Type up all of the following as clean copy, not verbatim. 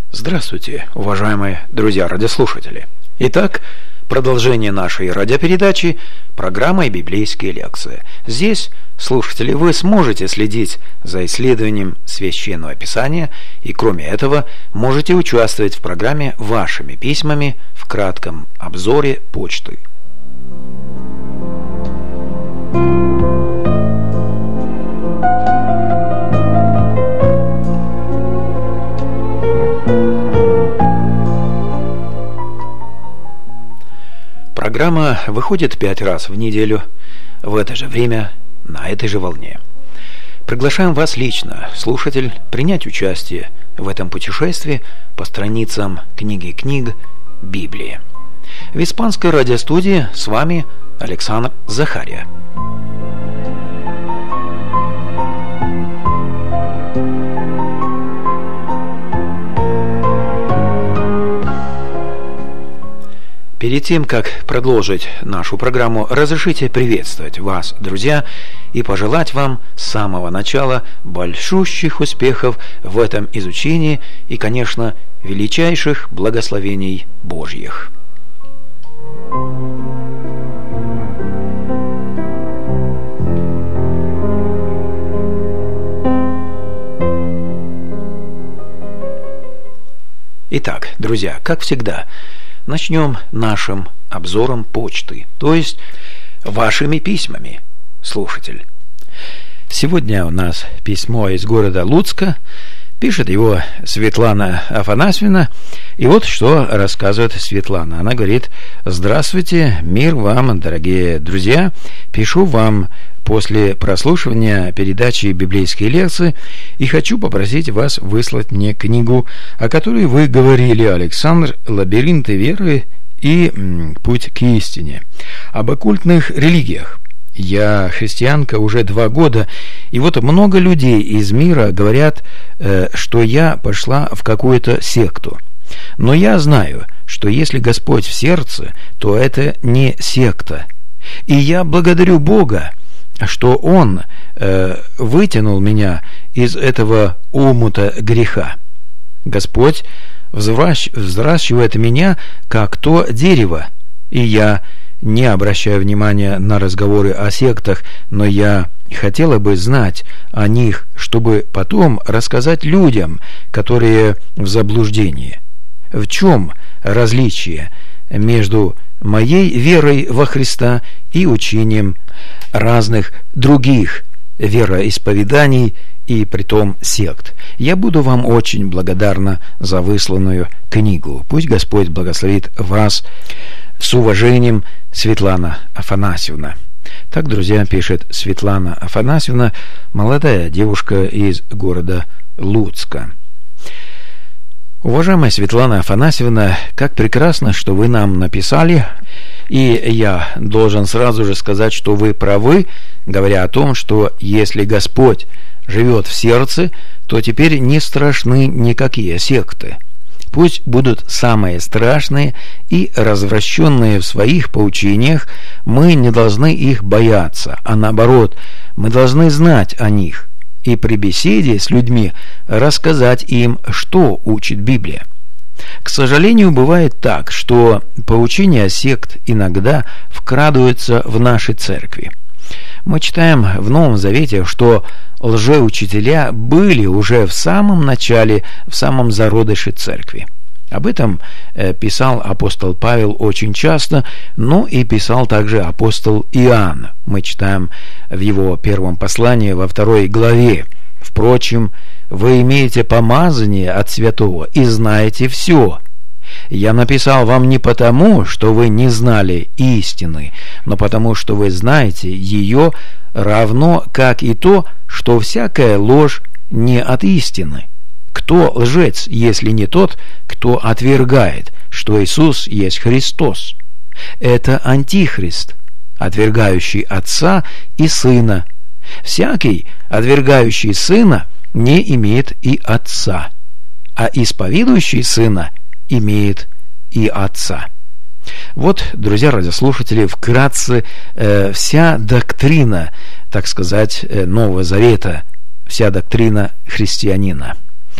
Здравствуйте, уважаемые друзья-радиослушатели. Итак, продолжение нашей радиопередачи программой «Библейские лекции». Здесь, слушатели, вы сможете следить за исследованием Священного Писания и, кроме этого, можете участвовать в программе вашими письмами в кратком обзоре почты. Программа выходит 5 раз в неделю в это же время на этой же волне. Приглашаем вас лично, слушатель, принять участие в этом путешествии по страницам книги книг Библии. В испанской радиостудии с вами Александр Захария. Перед тем, как продолжить нашу программу, разрешите приветствовать вас, друзья, и пожелать вам с самого начала большущих успехов в этом изучении и, конечно, величайших благословений Божьих. Итак, друзья, как всегда, начнем нашим обзором почты, то есть вашими письмами, слушатель. Сегодня у нас письмо из города Луцка, пишет его Светлана Афанасьевна, и вот что рассказывает Светлана. Она говорит: «Здравствуйте, мир вам, дорогие друзья, пишу вам после прослушивания передачи «Библейские лекции» и хочу попросить вас выслать мне книгу, о которой вы говорили, Александр, «Лабиринты веры и путь к истине», об оккультных религиях. Я христианка уже 2 года, и вот много людей из мира говорят, что я пошла в какую-то секту. Но я знаю, что если Господь в сердце, то это не секта. И я благодарю Бога, что Он вытянул меня из этого омута греха. Господь взращивает меня, как то дерево, и я не обращаю внимания на разговоры о сектах, но я хотела бы знать о них, чтобы потом рассказать людям, которые в заблуждении. В чем различие между моей верой во Христа и учением разных других вероисповеданий и притом сект? Я буду вам очень благодарна за высланную книгу. Пусть Господь благословит вас. С уважением, Светлана Афанасьевна». Так, друзья, пишет Светлана Афанасьевна, молодая девушка из города Луцка. Уважаемая Светлана Афанасьевна, как прекрасно, что вы нам написали, и я должен сразу же сказать, что вы правы, говоря о том, что если Господь живет в сердце, то теперь не страшны никакие секты. Пусть будут самые страшные и развращенные в своих поучениях, мы не должны их бояться, а наоборот, мы должны знать о них и при беседе с людьми рассказать им, что учит Библия. К сожалению, бывает так, что поучения сект иногда вкрадываются в наши церкви. Мы читаем в Новом Завете, что лжеучителя были уже в самом начале, в самом зародыше церкви. Об этом писал апостол Павел очень часто, но и писал также апостол Иоанн. Мы читаем в его первом послании во 2 главе: «Впрочем, вы имеете помазание от святого и знаете все. Я написал вам не потому, что вы не знали истины, но потому, что вы знаете ее, равно как и то, что всякая ложь не от истины. Кто лжец, если не тот, кто отвергает, что Иисус есть Христос? Это антихрист, отвергающий Отца и Сына. Всякий, отвергающий Сына, не имеет и Отца, а исповедующий Сына имеет и Отца». Вот, друзья радиослушатели, вкратце вся доктрина, так сказать, Нового Завета, вся доктрина христианина.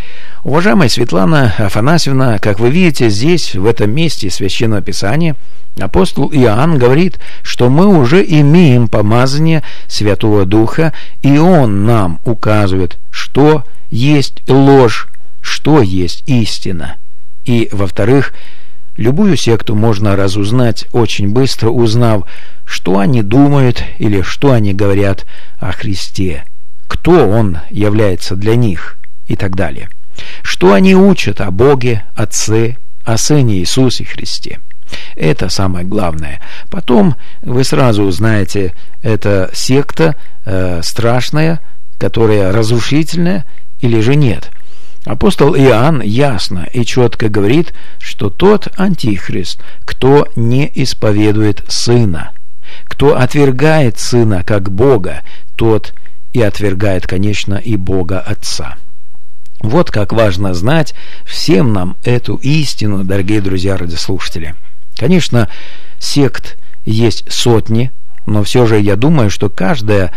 Уважаемая Светлана Афанасьевна, как вы видите, здесь, в этом месте Священного Писания, апостол Иоанн говорит, что мы уже имеем помазание Святого Духа, и он нам указывает, что есть ложь, что есть истина. И, во-вторых, любую секту можно разузнать очень быстро, узнав, что они думают или что они говорят о Христе, кто Он является для них и так далее. Что они учат о Боге, Отце, о Сыне Иисусе Христе. Это самое главное. Потом вы сразу узнаете, это секта страшная, которая разрушительная или же нет. Апостол Иоанн ясно и четко говорит, что тот антихрист, кто не исповедует Сына, кто отвергает Сына как Бога, тот и отвергает, конечно, и Бога Отца. Вот как важно знать всем нам эту истину, дорогие друзья радиослушатели. Конечно, сект есть сотни, но все же я думаю, что каждая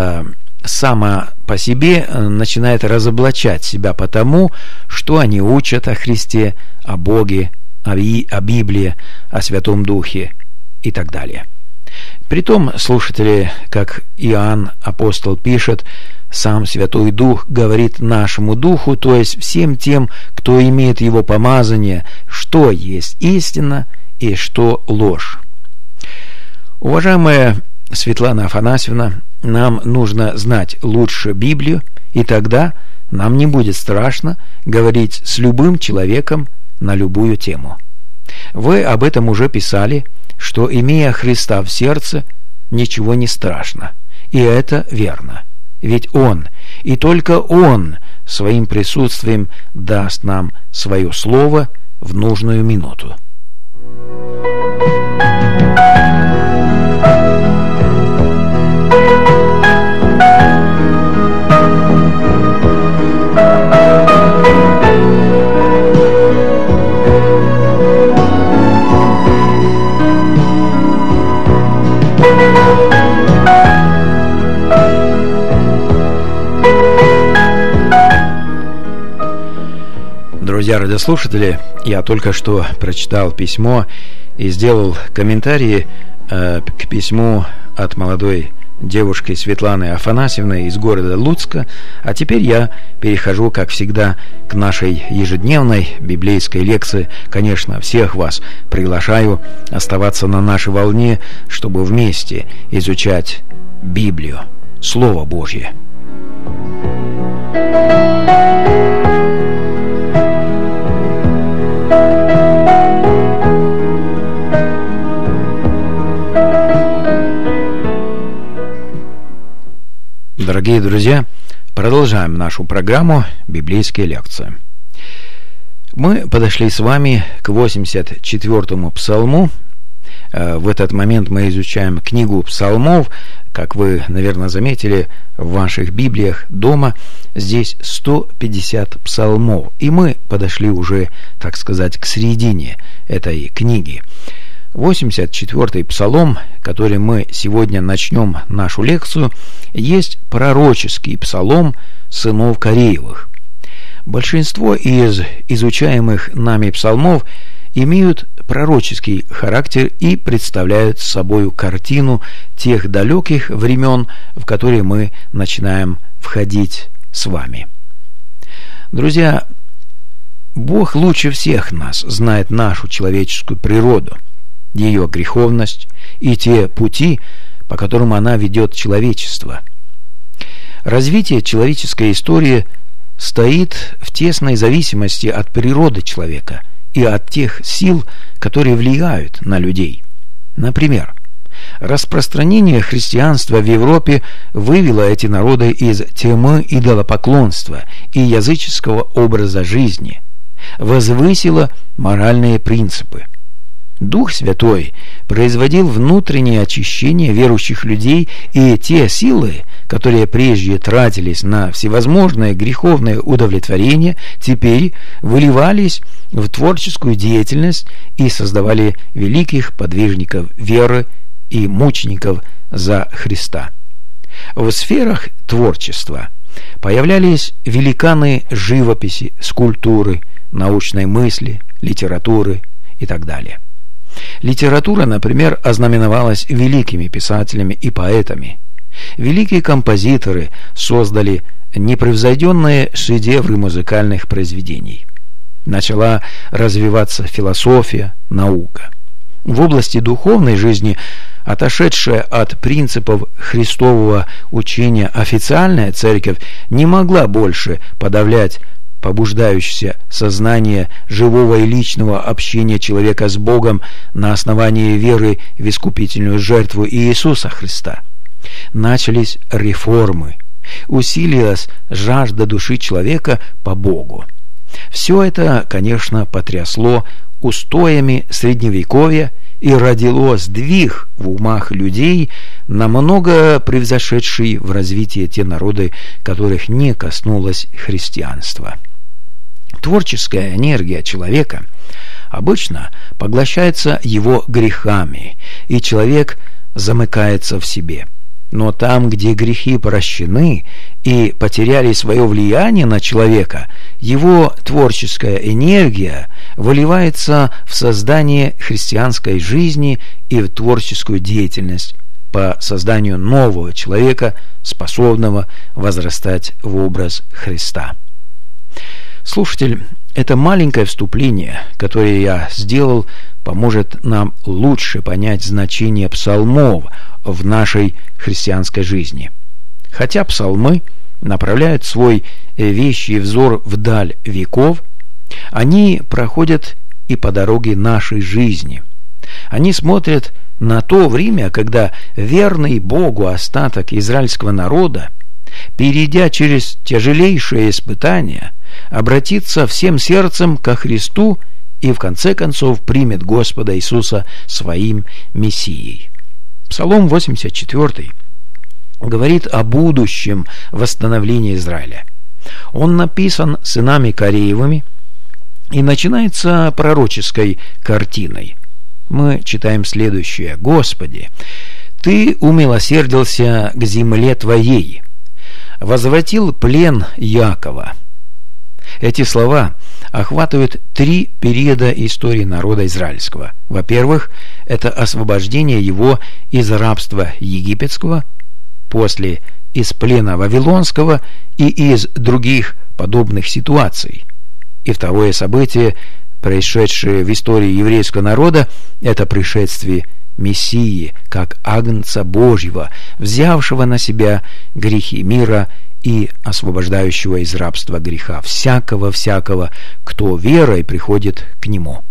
сама по себе начинает разоблачать себя по тому, что они учат о Христе, о Боге, о Библии, о Святом Духе и так далее. Притом, слушатели, как Иоанн апостол пишет, сам Святой Дух говорит нашему Духу, то есть всем тем, кто имеет его помазание, что есть истина и что ложь. Уважаемая Светлана Афанасьевна, нам нужно знать лучше Библию, и тогда нам не будет страшно говорить с любым человеком на любую тему. Вы об этом уже писали, что, имея Христа в сердце, ничего не страшно. И это верно. Ведь Он, и только Он, своим присутствием даст нам свое слово в нужную минуту. Друзья радиослушатели, я только что прочитал письмо и сделал комментарии к письму от молодой девушки Светланы Афанасьевны из города Луцка, а теперь я перехожу, как всегда, к нашей ежедневной библейской лекции. Конечно, всех вас приглашаю оставаться на нашей волне, чтобы вместе изучать Библию, Слово Божье. Дорогие друзья, продолжаем нашу программу «Библейские лекции». Мы подошли с вами к 84-му псалму. В этот момент мы изучаем книгу псалмов. Как вы, наверное, заметили, в ваших Библиях дома здесь 150 псалмов. И мы подошли уже, так сказать, к середине этой книги. 84-й псалом, который мы сегодня начнем нашу лекцию, есть пророческий псалом сынов Кореевых. Большинство из изучаемых нами псалмов имеют пророческий характер и представляют собой картину тех далеких времен, в которые мы начинаем входить с вами. Друзья, Бог лучше всех нас знает нашу человеческую природу, ее греховность и те пути, по которым она ведет человечество. Развитие человеческой истории стоит в тесной зависимости от природы человека и от тех сил, которые влияют на людей. Например, распространение христианства в Европе вывело эти народы из тьмы идолопоклонства и языческого образа жизни, возвысило моральные принципы. Дух Святой производил внутреннее очищение верующих людей, и те силы, которые прежде тратились на всевозможные греховные удовлетворения, теперь выливались в творческую деятельность и создавали великих подвижников веры и мучеников за Христа. В сферах творчества появлялись великаны живописи, скульптуры, научной мысли, литературы и так далее. Литература, например, ознаменовалась великими писателями и поэтами. Великие композиторы создали непревзойденные шедевры музыкальных произведений. Начала развиваться философия, наука. В области духовной жизни отошедшая от принципов христового учения официальная церковь не могла больше подавлять побуждающееся сознание живого и личного общения человека с Богом на основании веры в искупительную жертву Иисуса Христа. Начались реформы, усилилась жажда души человека по Богу. Все это, конечно, потрясло устоями Средневековья и родило сдвиг в умах людей, намного превзошедший в развитии те народы, которых не коснулось христианство. Творческая энергия человека обычно поглощается его грехами, и человек замыкается в себе. Но там, где грехи прощены и потеряли свое влияние на человека, его творческая энергия выливается в создание христианской жизни и в творческую деятельность по созданию нового человека, способного возрастать в образ Христа. Слушатель, это маленькое вступление, которое я сделал, поможет нам лучше понять значение псалмов в нашей христианской жизни. Хотя псалмы направляют свой вещий взор вдаль веков, они проходят и по дороге нашей жизни. Они смотрят на то время, когда верный Богу остаток израильского народа, перейдя через тяжелейшие испытания, обратится всем сердцем ко Христу и в конце концов примет Господа Иисуса своим Мессией. Псалом 84 говорит о будущем восстановлении Израиля. Он написан сынами Кореевыми и начинается пророческой картиной. Мы читаем следующее: «Господи, Ты умилосердился к земле Твоей, возвратил плен Якова». Эти слова охватывают три периода истории народа израильского. Во-первых, это освобождение его из рабства египетского, после из плена вавилонского и из других подобных ситуаций. И второе событие, происшедшее в истории еврейского народа, это пришествие Мессии, как Агнца Божьего, взявшего на себя грехи мира и освобождающего из рабства греха всякого, кто верой приходит к Нему.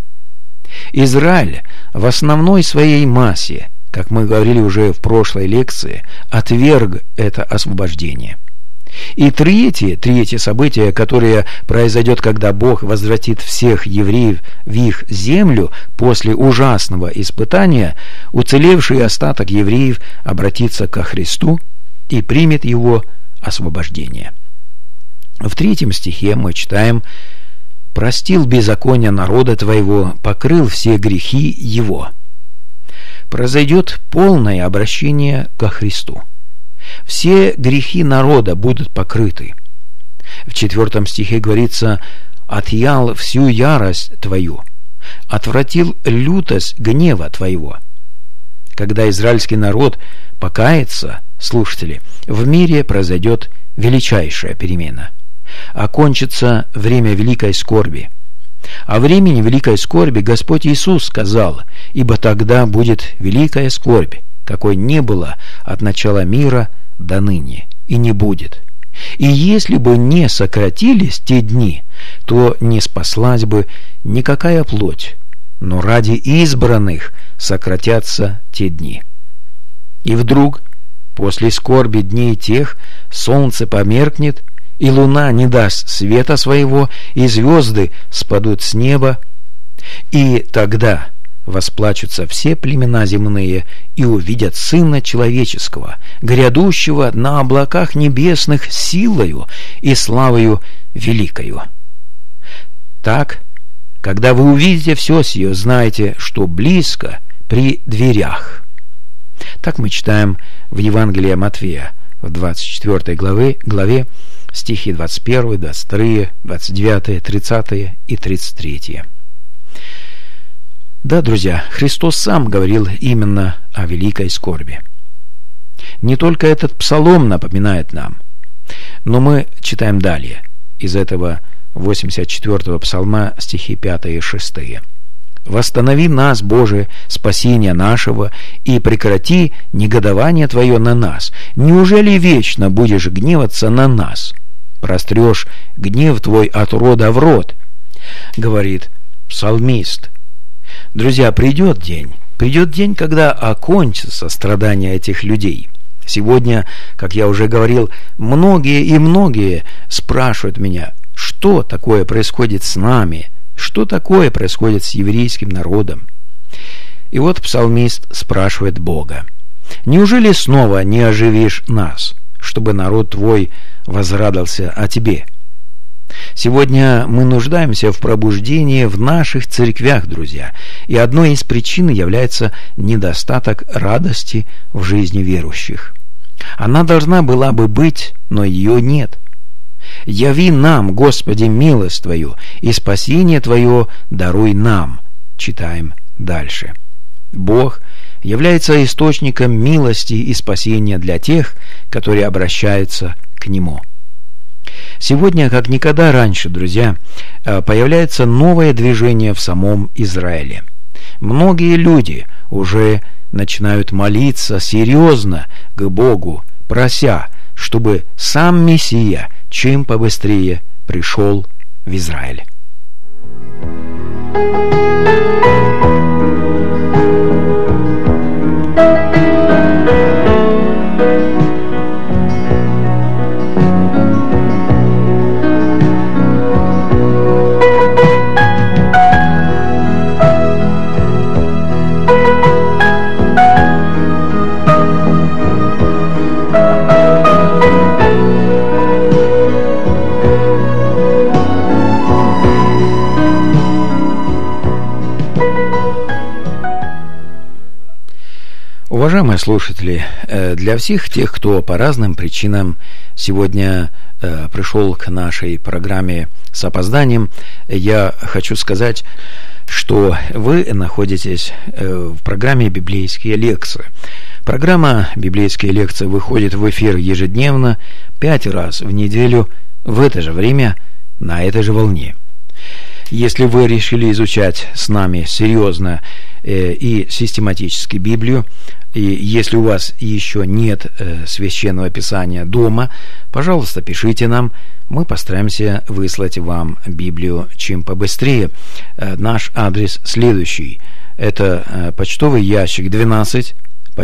Израиль в основной своей массе, как мы говорили уже в прошлой лекции, отверг это освобождение. И третье событие, которое произойдет, когда Бог возвратит всех евреев в их землю после ужасного испытания, уцелевший остаток евреев обратится ко Христу и примет его освобождение. В 3 стихе мы читаем: «Простил беззаконие народа твоего, покрыл все грехи его». Произойдет полное обращение ко Христу. Все грехи народа будут покрыты. В 4 стихе говорится: «Отъял всю ярость твою, отвратил лютость гнева твоего». Когда израильский народ покается, слушатели, в мире произойдет величайшая перемена. Окончится время великой скорби. О времени великой скорби Господь Иисус сказал: «Ибо тогда будет великая скорбь, какой не было от начала мира до ныне, и не будет. И если бы не сократились те дни, то не спаслась бы никакая плоть, но ради избранных сократятся те дни». И вдруг, после скорби дней тех, солнце померкнет, и луна не даст света своего, и звезды спадут с неба, и тогда восплачутся все племена земные и увидят Сына Человеческого, грядущего на облаках небесных силою и славою великою. Так, когда вы увидите все сие, знайте, что близко при дверях. Так мы читаем в Евангелии Матфея, в 24 главе стихи 21, 22, 29, 30 и 33. Да, друзья, Христос сам говорил именно о великой скорби. Не только этот псалом напоминает нам, но мы читаем далее из этого 84-го псалма стихи 5 и 6. «Восстанови нас, Боже, спасение нашего, и прекрати негодование Твое на нас. Неужели вечно будешь гневаться на нас? Прострешь гнев Твой от рода в род», говорит псалмист. Друзья, придет день, когда окончится страдания этих людей. Сегодня, как я уже говорил, многие спрашивают меня, что такое происходит с нами, что такое происходит с еврейским народом. И вот псалмист спрашивает Бога: «Неужели снова не оживишь нас, чтобы народ Твой возрадовался о Тебе?» Сегодня мы нуждаемся в пробуждении в наших церквях, друзья, и одной из причин является недостаток радости в жизни верующих. Она должна была бы быть, но ее нет. «Яви нам, Господи, милость Твою, и спасение Твое даруй нам», читаем дальше. Бог является источником милости и спасения для тех, которые обращаются к Нему. Сегодня, как никогда раньше, друзья, появляется новое движение в самом Израиле. Многие люди уже начинают молиться серьезно к Богу, прося, чтобы сам Мессия чем побыстрее пришел в Израиль. Уважаемые слушатели, для всех тех, кто по разным причинам сегодня пришел к нашей программе с опозданием, я хочу сказать, что вы находитесь в программе «Библейские лекции». Программа «Библейские лекции» выходит в эфир ежедневно, 5 раз в неделю, в это же время, на этой же волне. Если вы решили изучать с нами серьезно и систематически Библию, и если у вас еще нет священного писания дома, пожалуйста, пишите нам, мы постараемся выслать вам Библию чем побыстрее. Наш адрес следующий. Это почтовый ящик 12,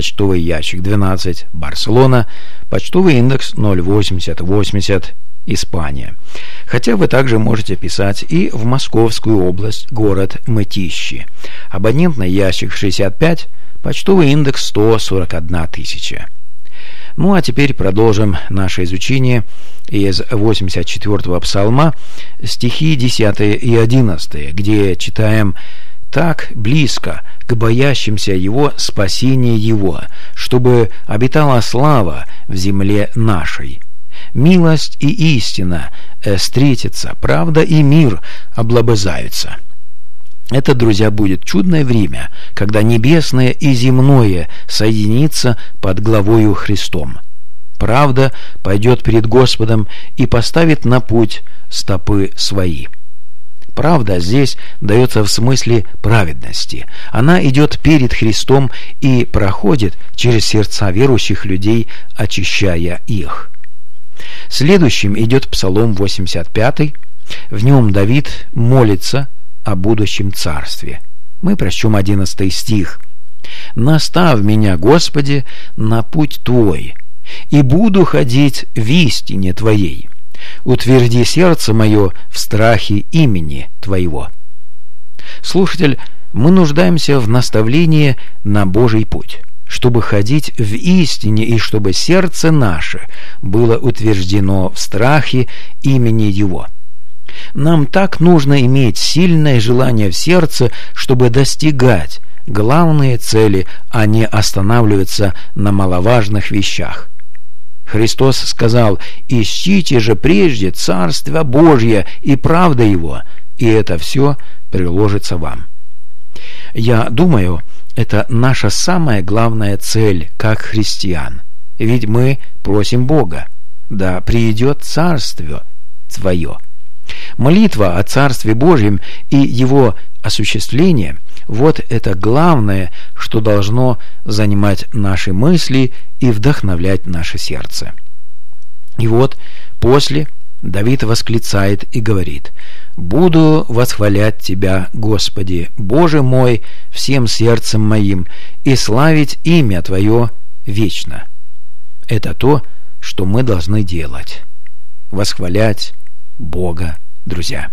Барселона, почтовый индекс 08080, Испания. Хотя вы также можете писать и в Московскую область, город Мытищи. Абонентный ящик 65, почтовый индекс 141 тысяча. Ну а теперь продолжим наше изучение из 84-го псалма, стихи 10 и 11, где читаем: «Так близко к боящимся Его спасение Его, чтобы обитала слава в земле нашей. Милость и истина встретятся, правда и мир облобызаются». Это, друзья, будет чудное время, когда небесное и земное соединится под главою Христом. Правда пойдет перед Господом и поставит на путь стопы свои. Правда здесь дается в смысле праведности. Она идет перед Христом и проходит через сердца верующих людей, очищая их. Следующим идет Псалом 85. В нем Давид молится о будущем царстве. Мы прочтем 11 стих. «Наставь меня, Господи, на путь Твой, и буду ходить в истине Твоей. Утверди сердце мое в страхе имени Твоего». Слушатель, мы нуждаемся в наставлении на Божий путь, чтобы ходить в истине и чтобы сердце наше было утверждено в страхе имени Его. Нам так нужно иметь сильное желание в сердце, чтобы достигать главные цели, а не останавливаться на маловажных вещах. Христос сказал: «Ищите же прежде Царство Божье и правда Его, и это все приложится вам». Я думаю, это наша самая главная цель как христиан. Ведь мы просим Бога: да придет Царство Твое. Молитва о Царстве Божьем и Его осуществление – вот это главное, что должно занимать наши мысли и вдохновлять наше сердце. И вот после Давид восклицает и говорит: «Буду восхвалять Тебя, Господи, Боже мой, всем сердцем моим, и славить имя Твое вечно». Это то, что мы должны делать. Восхвалять Бога, друзья.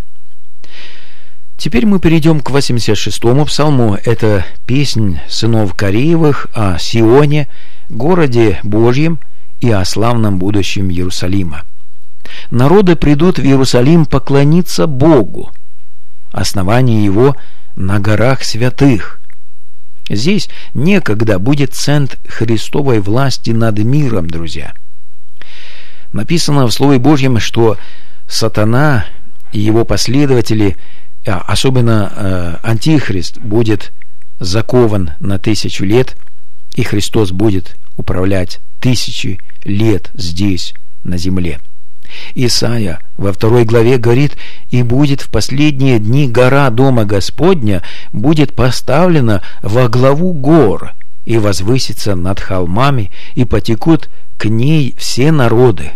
Теперь мы перейдем к 86-му псалму. Это песнь сынов Кореевых о Сионе, городе Божьем и о славном будущем Иерусалима. Народы придут в Иерусалим поклониться Богу. Основание его на горах святых. Здесь некогда будет центр Христовой власти над миром, друзья. Написано в Слове Божьем, что сатана и его последователи, особенно Антихрист, будет закован на 1000 лет, и Христос будет управлять 1000 лет здесь, на земле. Исайя во 2 главе говорит: «И будет в последние дни гора Дома Господня будет поставлена во главу гор, и возвысится над холмами, и потекут к ней все народы».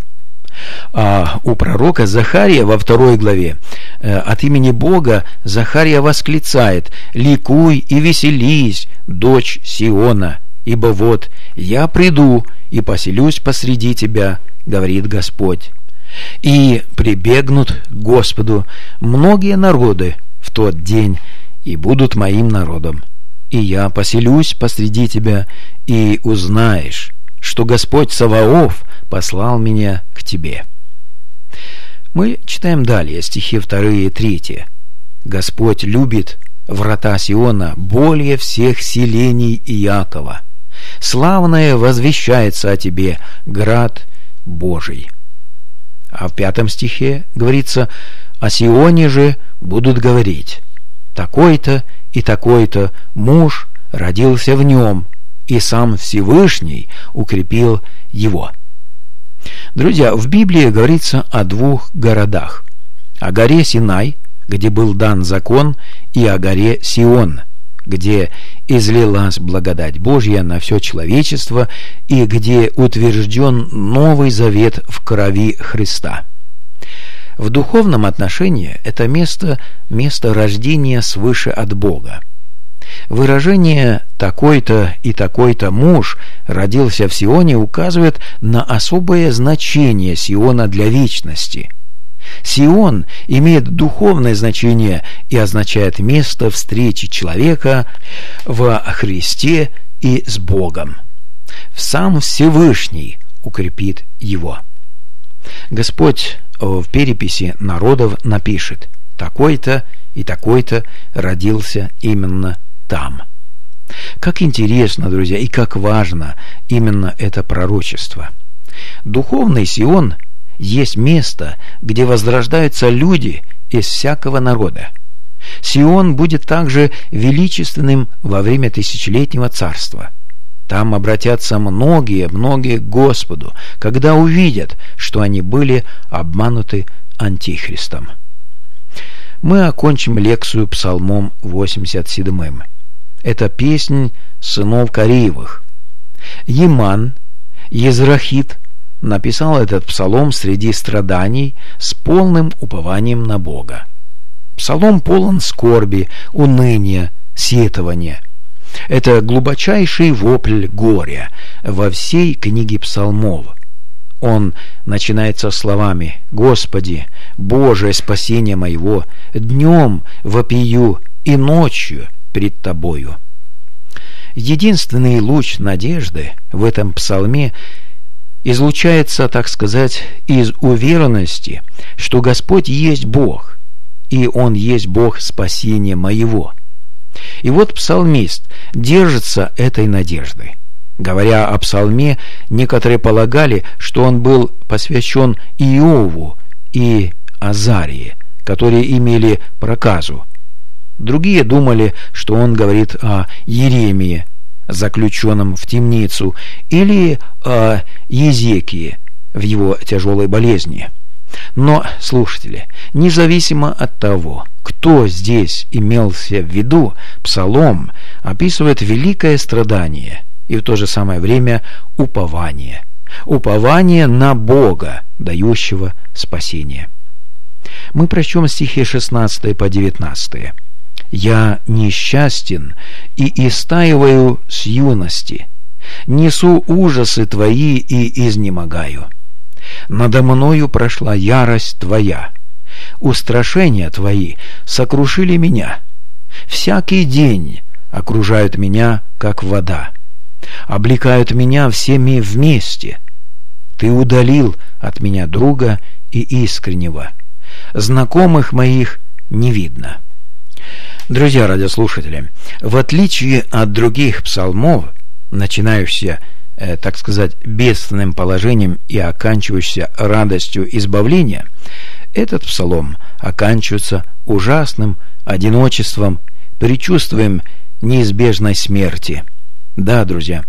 А у пророка Захария во 2 главе от имени Бога Захария восклицает: «Ликуй и веселись, дочь Сиона, ибо вот я приду и поселюсь посреди тебя, говорит Господь. И прибегнут к Господу многие народы в тот день, и будут моим народом. И я поселюсь посреди тебя, и узнаешь, что Господь Саваоф послал меня к тебе». Мы читаем далее стихи 2 и 3. «Господь любит врата Сиона более всех селений Иакова. Славное возвещается о тебе, град Божий». А в 5 стихе говорится: «О Сионе же будут говорить: такой-то и такой-то муж родился в нем, и сам Всевышний укрепил его». Друзья, в Библии говорится о 2 городах: о горе Синай, где был дан закон, и о горе Сион, где излилась благодать Божья на все человечество и где утвержден Новый Завет в крови Христа. В духовном отношении это место рождения свыше от Бога. Выражение «такой-то и такой-то муж родился в Сионе» указывает на особое значение Сиона для вечности. Сион имеет духовное значение и означает место встречи человека во Христе и с Богом. Сам Всевышний укрепит его. Господь в переписи народов напишет: «Такой-то и такой-то родился именно там». Как интересно, друзья, и как важно именно это пророчество. Духовный Сион есть место, где возрождаются люди из всякого народа. Сион будет также величественным во время тысячелетнего царства. Там обратятся многие к Господу, когда увидят, что они были обмануты Антихристом. Мы окончим лекцию псалмом 87. Это песнь сынов Кореевых. Еман, Езрахит, написал этот псалом среди страданий с полным упованием на Бога. Псалом полон скорби, уныния, сетования. Это глубочайший вопль горя во всей книге псалмов. Он начинается словами: «Господи, Боже, спасение моего, днем вопию и ночью пред Тобою». Единственный луч надежды в этом псалме излучается, так сказать, из уверенности, что Господь есть Бог, и Он есть Бог спасения моего. И вот псалмист держится этой надеждой. Говоря о псалме, некоторые полагали, что он был посвящен Иову и Азарии, которые имели проказу. Другие думали, что он говорит о Иеремии, заключенном в темницу, или о Езекии в его тяжелой болезни. Но, слушатели, независимо от того, кто здесь имелся в виду, псалом описывает великое страдание и в то же самое время упование. Упование на Бога, дающего спасение. Мы прочтем стихи 16 по 19. «Я несчастен и истаиваю с юности, несу ужасы Твои и изнемогаю. Надо мною прошла ярость Твоя, устрашения Твои сокрушили меня. Всякий день окружают меня, как вода, облекают меня всеми вместе. Ты удалил от меня друга и искреннего, знакомых моих не видно». Друзья радиослушатели, в отличие от других псалмов, начинающихся, так сказать, бедственным положением и оканчивающийся радостью избавления, этот псалом оканчивается ужасным одиночеством, предчувствием неизбежной смерти. Да, друзья,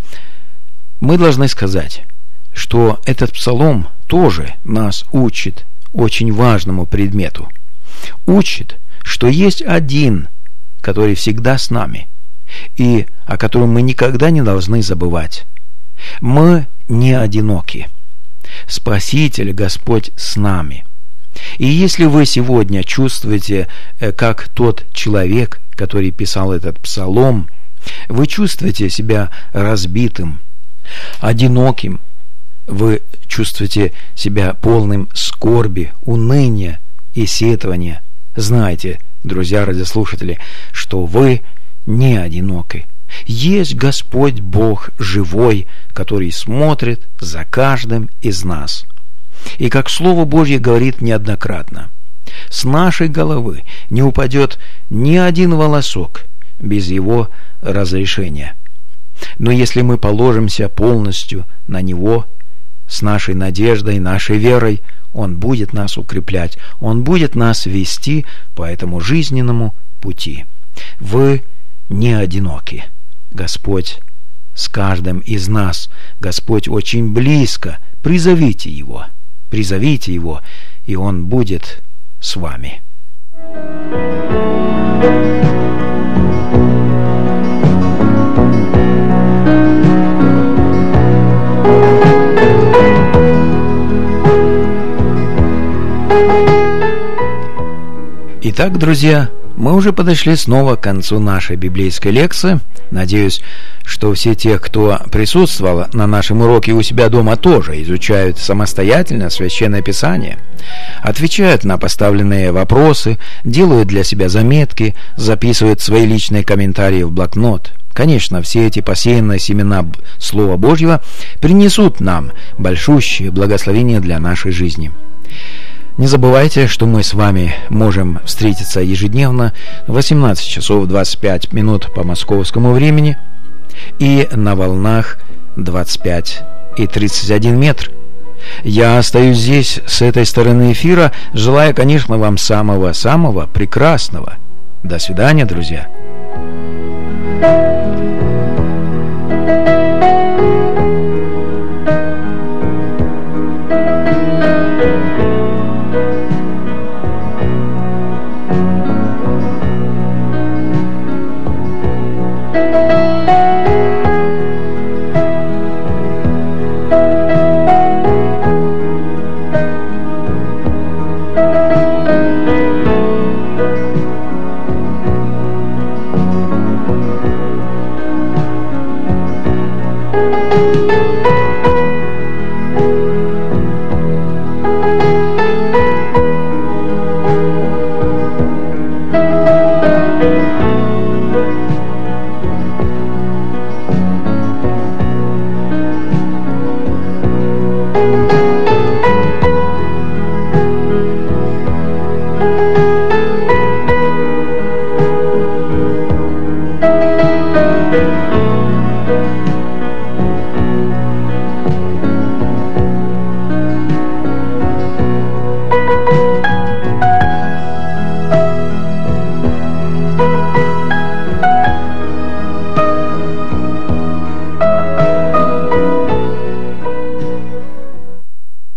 мы должны сказать, что этот псалом тоже нас учит очень важному предмету. Учит, что есть один, который всегда с нами, и о котором мы никогда не должны забывать. Мы не одиноки. Спаситель Господь с нами. И если вы сегодня чувствуете, как тот человек, который писал этот псалом, вы чувствуете себя разбитым, одиноким, вы чувствуете себя полным скорби, уныния и сетования, знайте, друзья радиослушатели, что вы не одиноки. Есть Господь Бог живой, который смотрит за каждым из нас. И как Слово Божье говорит неоднократно, с нашей головы не упадет ни один волосок без Его разрешения. Но если мы положимся полностью на Него, с нашей надеждой, нашей верой, Он будет нас укреплять, Он будет нас вести по этому жизненному пути. Вы не одиноки. Господь с каждым из нас. Господь очень близко. Призовите Его, и Он будет с вами. Итак, друзья, мы уже подошли снова к концу нашей библейской лекции. Надеюсь, что все те, кто присутствовал на нашем уроке у себя дома, тоже изучают самостоятельно Священное Писание, отвечают на поставленные вопросы, делают для себя заметки, записывают свои личные комментарии в блокнот. Конечно, все эти посеянные семена Слова Божьего принесут нам большущие благословения для нашей жизни. Не забывайте, что мы с вами можем встретиться ежедневно в 18 часов 25 минут по московскому времени и на волнах 25 и 31 метр. Я остаюсь здесь, с этой стороны эфира, желая, конечно, вам самого-самого прекрасного. До свидания, друзья.